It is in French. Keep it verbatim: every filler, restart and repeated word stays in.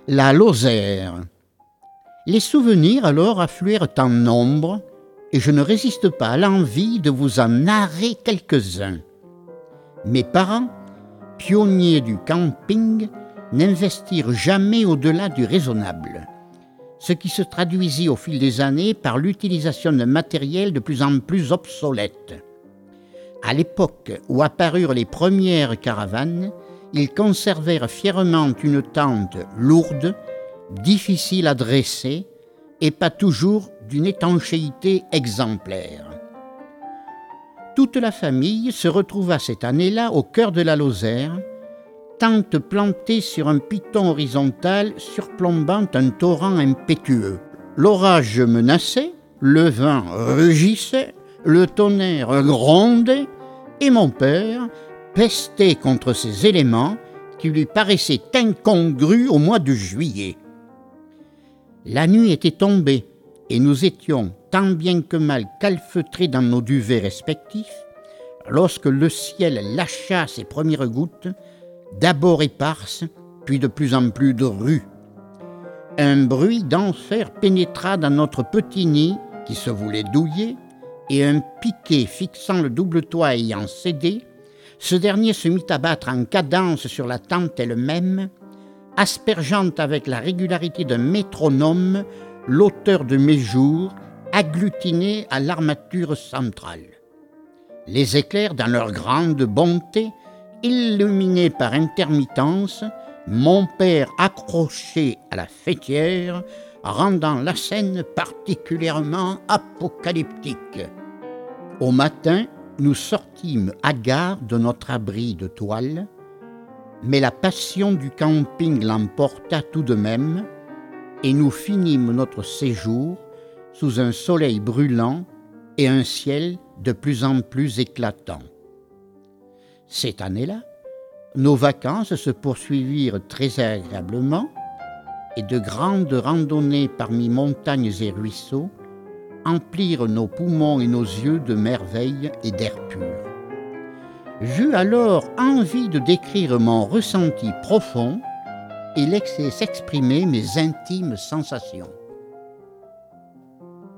La Lozère. Les souvenirs alors affluèrent en nombre et je ne résiste pas à l'envie de vous en narrer quelques-uns. Mes parents, pionniers du camping, n'investirent jamais au-delà du raisonnable, ce qui se traduisit au fil des années par l'utilisation de matériel de plus en plus obsolète. À l'époque où apparurent les premières caravanes, ils conservèrent fièrement une tente lourde, difficile à dresser et pas toujours d'une étanchéité exemplaire. Toute la famille se retrouva cette année-là au cœur de la Lozère, tente plantée sur un piton horizontal surplombant un torrent impétueux. L'orage menaçait, le vent rugissait, le tonnerre grondait, et mon père pestait contre ces éléments qui lui paraissaient incongrus au mois de juillet. La nuit était tombée, et nous étions tant bien que mal calfeutrés dans nos duvets respectifs, lorsque le ciel lâcha ses premières gouttes, d'abord éparses, puis de plus en plus drues. Un bruit d'enfer pénétra dans notre petit nid qui se voulait douillet, et un piquet fixant le double toit ayant cédé, ce dernier se mit à battre en cadence sur la tente elle-même, aspergeant avec la régularité d'un métronome l'auteur de mes jours, agglutiné à l'armature centrale. Les éclairs, dans leur grande bonté, illuminaient par intermittence mon père accroché à la faîtière, rendant la scène particulièrement apocalyptique. Au matin, nous sortîmes hagards de notre abri de toile, mais la passion du camping l'emporta tout de même, et nous finîmes notre séjour sous un soleil brûlant et un ciel de plus en plus éclatant. Cette année-là, nos vacances se poursuivirent très agréablement et de grandes randonnées parmi montagnes et ruisseaux emplirent nos poumons et nos yeux de merveilles et d'air pur. J'eus alors envie de décrire mon ressenti profond et laisser s'exprimer mes intimes sensations.